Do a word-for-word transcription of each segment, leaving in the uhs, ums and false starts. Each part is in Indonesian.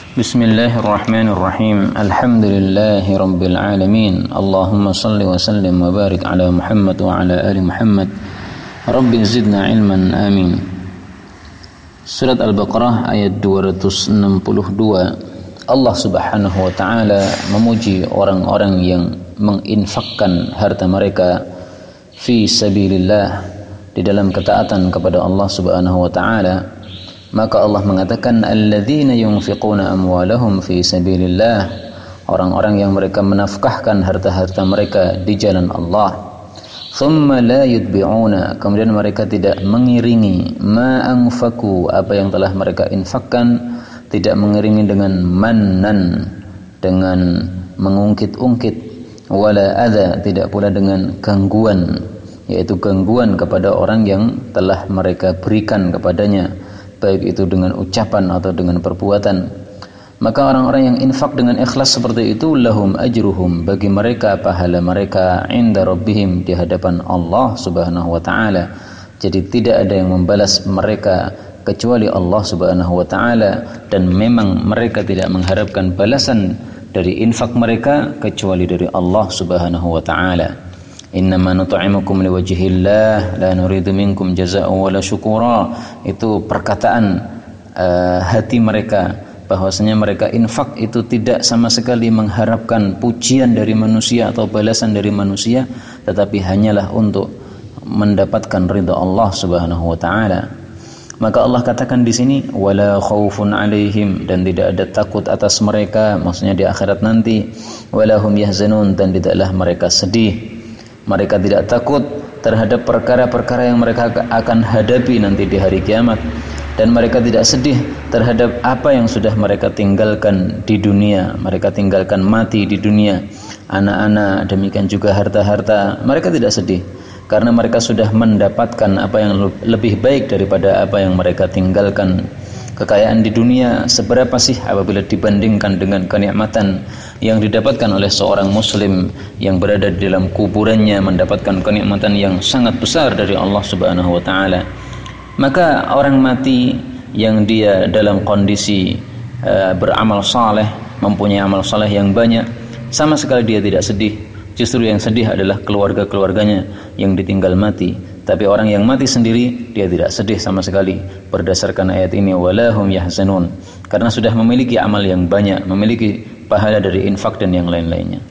Bismillahirrahmanirrahim. Alhamdulillahi rabbil alamin. Allahumma salli wa sallim wa barik ala Muhammad wa ala ali Muhammad. Rabbi zidna ilman, amin. Surat Al-Baqarah ayat dua ratus enam puluh dua. Allah Subhanahu wa taala memuji orang-orang yang menginfakkan harta mereka fi sabilillah, di dalam ketaatan kepada Allah Subhanahu wa taala. Maka Allah mengatakan alladzina yunfiquna amwalahum fi sabilillah, orang-orang yang mereka menafkahkan harta-harta mereka di jalan Allah. Thumma la yutbi'una, kemudian mereka tidak mengiringi ma anfaqu, apa yang telah mereka infakkan, tidak mengiringi dengan mannan, dengan mengungkit-ungkit, wala adza, tidak pula dengan gangguan, yaitu gangguan kepada orang yang telah mereka berikan kepadanya, baik itu dengan ucapan atau dengan perbuatan. Maka orang-orang yang infak dengan ikhlas seperti itu, lahum ajruhum, bagi mereka pahala mereka, inda rabbihim, di hadapan Allah Subhanahu wa taala. Jadi tidak ada yang membalas mereka kecuali Allah Subhanahu wa taala, dan memang mereka tidak mengharapkan balasan dari infak mereka kecuali dari Allah Subhanahu wa taala. Innama nut'imukum liwajhillah la nuridu minkum jazaa'an wala syukura. Itu perkataan uh, hati mereka, bahwasanya mereka infak itu tidak sama sekali mengharapkan pujian dari manusia atau balasan dari manusia, tetapi hanyalah untuk mendapatkan ridha Allah Subhanahu wa taala. Maka Allah katakan di sini wala khaufun alaihim, dan tidak ada takut atas mereka, maksudnya di akhirat nanti. Wala hum yahzanun, dan tidaklah mereka sedih. Mereka tidak takut terhadap perkara-perkara yang mereka akan hadapi nanti di hari kiamat, dan mereka tidak sedih terhadap apa yang sudah mereka tinggalkan di dunia. Mereka tinggalkan mati di dunia, anak-anak, demikian juga harta-harta. Mereka tidak sedih karena mereka sudah mendapatkan apa yang lebih baik daripada apa yang mereka tinggalkan. Kekayaan di dunia seberapa sih apabila dibandingkan dengan kenikmatan yang didapatkan oleh seorang muslim yang berada di dalam kuburannya, mendapatkan kenikmatan yang sangat besar dari Allah Subhanahu wa taala. Maka orang mati yang dia dalam kondisi uh, beramal saleh, mempunyai amal saleh yang banyak, sama sekali dia tidak sedih. Justru yang sedih adalah keluarga-keluarganya yang ditinggal mati. Tapi orang yang mati sendiri, dia tidak sedih sama sekali berdasarkan ayat ini, walahum yahzanun, karena sudah memiliki amal yang banyak, memiliki pahala dari infak dan yang lain-lainnya.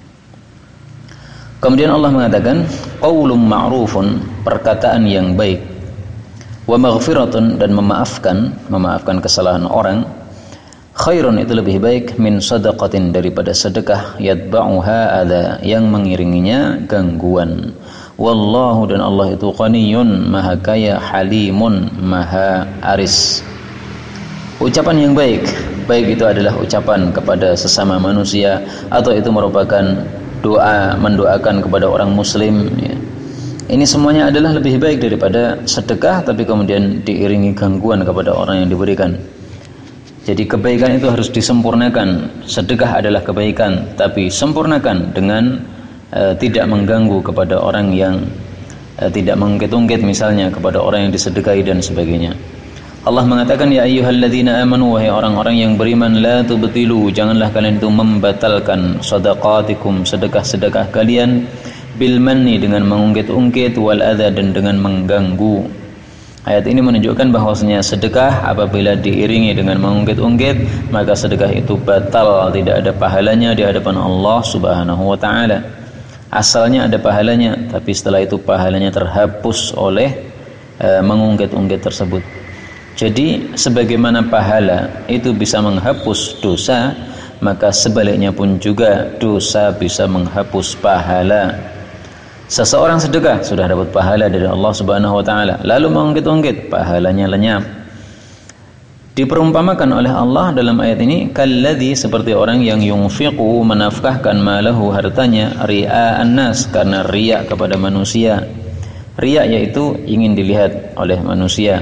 Kemudian Allah mengatakan qaulun ma'rufun, perkataan yang baik, wa maghfiratun, dan memaafkan, memaafkan kesalahan orang, khairun, itu lebih baik, min sadaqatin, daripada sedekah, yatba'uha adza, yang mengiringinya gangguan. Wallahu, dan Allah itu ghaniyun, maha kaya, halimun, maha aris. Ucapan yang baik, baik itu adalah ucapan kepada sesama manusia, atau itu merupakan doa, mendoakan kepada orang muslim, ya. Ini semuanya adalah lebih baik daripada sedekah tapi kemudian diiringi gangguan kepada orang yang diberikan. Jadi kebaikan itu harus disempurnakan. Sedekah adalah kebaikan, tapi sempurnakan dengan Uh, tidak mengganggu kepada orang yang uh, tidak mengungkit-ungkit, misalnya kepada orang yang disedekahi dan sebagainya. Allah mengatakan ya ayyuhalladzina amanu, wahai orang-orang yang beriman, la tubtilu, janganlah kalian itu membatalkan shadaqatikum, sedekah-sedekah kalian, bil manni, dengan mengungkit-ungkit, wal adza, dan dengan mengganggu. Ayat ini menunjukkan bahwasanya sedekah apabila diiringi dengan mengungkit-ungkit, maka sedekah itu batal, tidak ada pahalanya di hadapan Allah Subhanahu wa taala. Asalnya ada pahalanya, tapi setelah itu pahalanya terhapus oleh e, mengungkit-ungkit tersebut. Jadi sebagaimana pahala itu bisa menghapus dosa, maka sebaliknya pun juga dosa bisa menghapus pahala. Seseorang sedekah sudah dapat pahala dari Allah Subhanahu wa taala, lalu mengungkit-ungkit, pahalanya lenyap. Diperumpamakan oleh Allah dalam ayat ini kalladzi, seperti orang yang yunfiqu, menafkahkan malahu, hartanya, ria'an nas, karena riya kepada manusia. Riya yaitu ingin dilihat oleh manusia.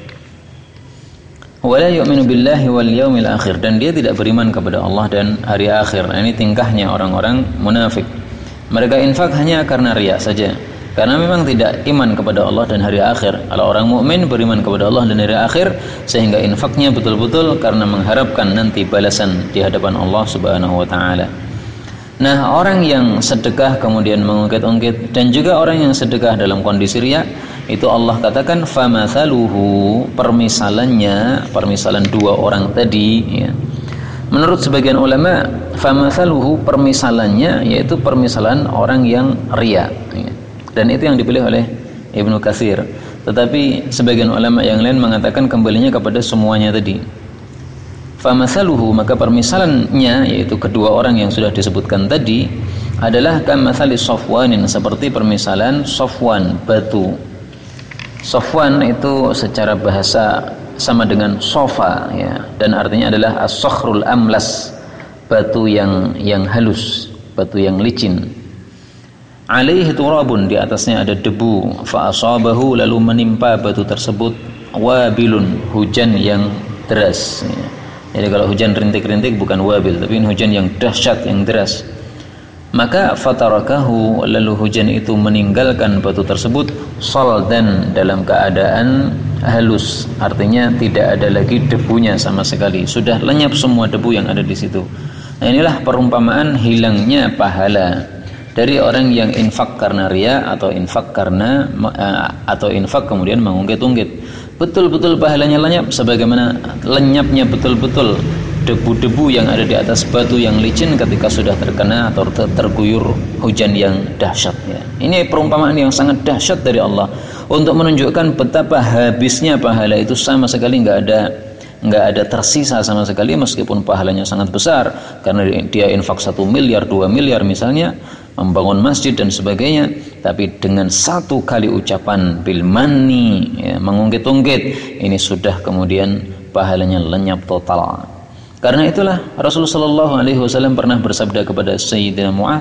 Wala yu'minu billahi wal yaumil akhir, dan dia tidak beriman kepada Allah dan hari akhir. Nah, ini tingkahnya orang-orang munafik. Mereka infak hanya karena riya saja. Karena memang tidak iman kepada Allah dan hari akhir. Kalau orang mukmin beriman kepada Allah dan hari akhir, sehingga infaknya betul-betul karena mengharapkan nanti balasan di hadapan Allah Subhanahu wa taala. Nah, orang yang sedekah kemudian mengungkit-ungkit, dan juga orang yang sedekah dalam kondisi riya, itu Allah katakan famathaluhu, permisalannya, permisalan dua orang tadi ya. Menurut sebagian ulama, famathaluhu, permisalannya yaitu permisalan orang yang riya ya. Dan itu yang dipilih oleh Ibnu Katsir. Tetapi sebagian ulama yang lain mengatakan kembalinya kepada semuanya tadi. Famathaluhu, maka permisalannya yaitu kedua orang yang sudah disebutkan tadi adalah kamathali Safwanin, seperti permisalan Safwan, batu. Safwan itu secara bahasa sama dengan sofa ya, dan artinya adalah as-sakhrul amlas, batu yang yang halus, batu yang licin. Alaihi turabun, di atasnya ada debu, fa asabahu, lalu menimpa batu tersebut wabilun, hujan yang deras ya. Jadi kalau hujan rintik-rintik bukan wabil, tapi hujan yang dahsyat, yang deras. Maka fatarakahu, lalu hujan itu meninggalkan batu tersebut saldan, dalam keadaan halus, artinya tidak ada lagi debunya sama sekali, sudah lenyap semua debu yang ada di situ. Nah, inilah perumpamaan hilangnya pahala dari orang yang infak karena riya atau infak karena uh, atau infak kemudian mengungkit-ungkit. Betul-betul pahalanya lenyap, sebagaimana lenyapnya betul-betul debu-debu yang ada di atas batu yang licin ketika sudah terkena atau ter terguyur hujan yang dahsyat ya. Ini perumpamaan yang sangat dahsyat dari Allah untuk menunjukkan betapa habisnya pahala itu, sama sekali nggak ada nggak ada tersisa sama sekali, meskipun pahalanya sangat besar karena dia infak satu miliar, dua miliar misalnya, membangun masjid dan sebagainya, tapi dengan satu kali ucapan bil manni ya, mengungkit-ungkit, ini sudah kemudian pahalanya lenyap total. Karena itulah Rasulullah Shallallahu Alaihi Wasallam pernah bersabda kepada Sayyidina Mu'ad,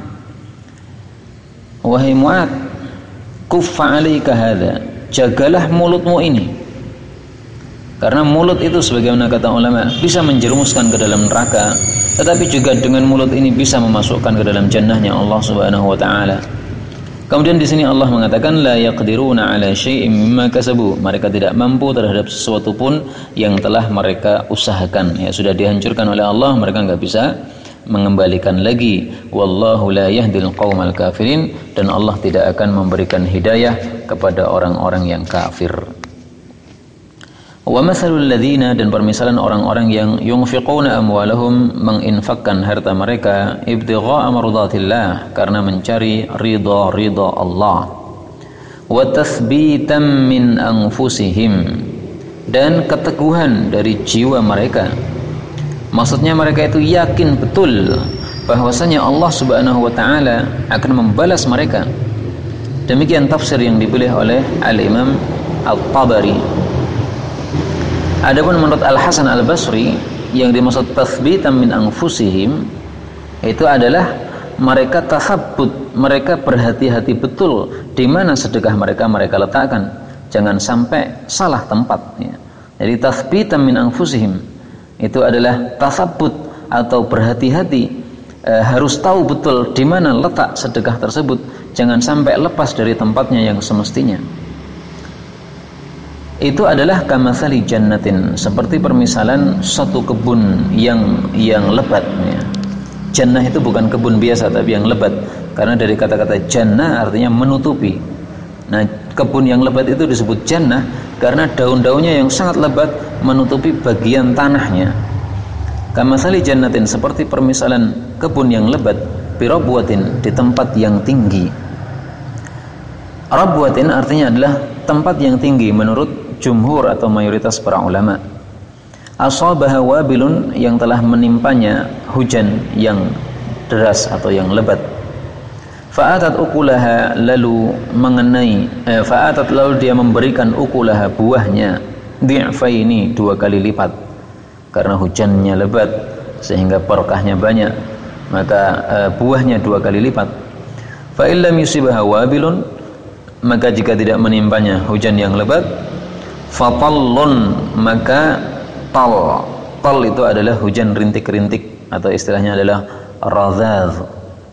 wahai Mu'ad, kuffa alaika hadza, jagalah mulutmu ini, karena mulut itu sebagaimana kata ulama bisa menjerumuskan ke dalam neraka, tetapi juga dengan mulut ini bisa memasukkan ke dalam jannahnya Allah Subhanahu wa taala. Kemudian di sini Allah mengatakan la yaqdiruna ala syai'in mimma kasabu, mereka tidak mampu terhadap sesuatu pun yang telah mereka usahakan ya, sudah dihancurkan oleh Allah, mereka enggak bisa mengembalikan lagi. Wallahu la yahdil qaumal kafirin, dan Allah tidak akan memberikan hidayah kepada orang-orang yang kafir. Wa mathalul ladzina, dan permisalan orang-orang yang yunfiquna amwalahum, menginfakkan harta mereka ibtigha'a mardatillah, karena mencari ridha-ridha Allah, wa tathbitan min anfusihim, dan keteguhan dari jiwa mereka. Maksudnya mereka itu yakin betul bahwasanya Allah Subhanahu wa taala akan membalas mereka. Demikian tafsir yang dipilih oleh Al-Imam Al-Tabari. Adapun menurut Al-Hasan Al-Basri, yang dimaksud tathbitan min anfusihim itu adalah mereka tasabbut, mereka berhati-hati betul di mana sedekah mereka mereka letakkan, jangan sampai salah tempat ya. Jadi tathbitan min anfusihim itu adalah tasabbut atau berhati-hati, e, harus tahu betul di mana letak sedekah tersebut, jangan sampai lepas dari tempatnya yang semestinya. Itu adalah kamatsali jannatin, seperti permisalan satu kebun yang yang lebat ya. Jannah itu bukan kebun biasa tapi yang lebat, karena dari kata-kata jannah artinya menutupi. Nah, kebun yang lebat itu disebut jannah karena daun-daunnya yang sangat lebat menutupi bagian tanahnya. Kamatsali jannatin, seperti permisalan kebun yang lebat, birabwatin, di tempat yang tinggi. Rabwatin artinya adalah tempat yang tinggi menurut jumhur atau mayoritas para ulama. Asabaha wabilun, yang telah menimpanya hujan yang deras atau yang lebat. Fa'atat ukulaha, lalu mengenai eh, fa'atat lalu dia memberikan ukulaha, buahnya, di'faini, dua kali lipat. Karena hujannya lebat sehingga barokahnya banyak, maka eh, buahnya dua kali lipat. Fa illam yusibha wabilun, maka jika tidak menimpanya hujan yang lebat, fatallun, maka tal. Tal itu adalah hujan rintik-rintik atau istilahnya adalah radhadh.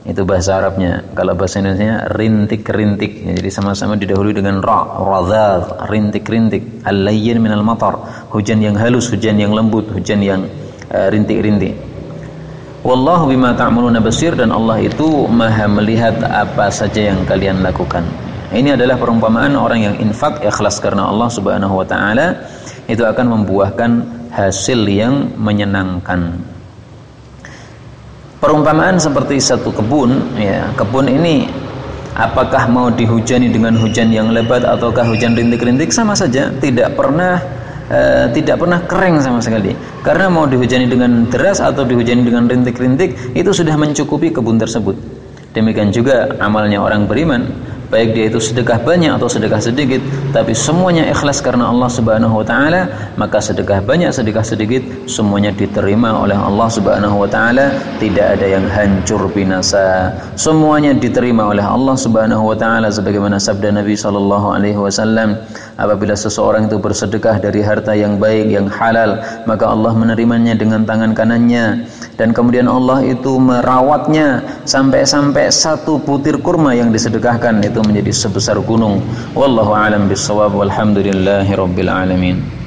Itu bahasa Arabnya. Kalau bahasa Indonesianya rintik-rintik. Ya, jadi sama-sama didahului dengan ra, radhadh, rintik-rintik. Al-layyin minal matar. Hujan yang halus, hujan yang lembut, hujan yang uh, rintik-rintik. Wallahu bima ta'maluna basir, dan Allah itu Maha melihat apa saja yang kalian lakukan. Ini adalah perumpamaan orang yang infak ikhlas karena Allah Subhanahu wa taala, itu akan membuahkan hasil yang menyenangkan. Perumpamaan seperti satu kebun, ya, kebun ini apakah mau dihujani dengan hujan yang lebat ataukah hujan rintik-rintik, sama saja, tidak pernah e, tidak pernah kering sama sekali. Karena mau dihujani dengan deras atau dihujani dengan rintik-rintik, itu sudah mencukupi kebun tersebut. Demikian juga amalnya orang beriman, baik dia itu sedekah banyak atau sedekah sedikit, tapi semuanya ikhlas karena Allah Subhanahu wa taala, maka sedekah banyak, sedekah sedikit, semuanya diterima oleh Allah Subhanahu wa taala, tidak ada yang hancur binasa. Semuanya diterima oleh Allah Subhanahu wa taala, sebagaimana sabda Nabi sallallahu alaihi wasallam, apabila seseorang itu bersedekah dari harta yang baik, yang halal, maka Allah menerimanya dengan tangan kanannya, dan kemudian Allah itu merawatnya sampai-sampai satu butir kurma yang disedekahkan itu menjadi sebesar gunung. Wallahu a'lam bishawab, walhamdulillahi rabbil alamin.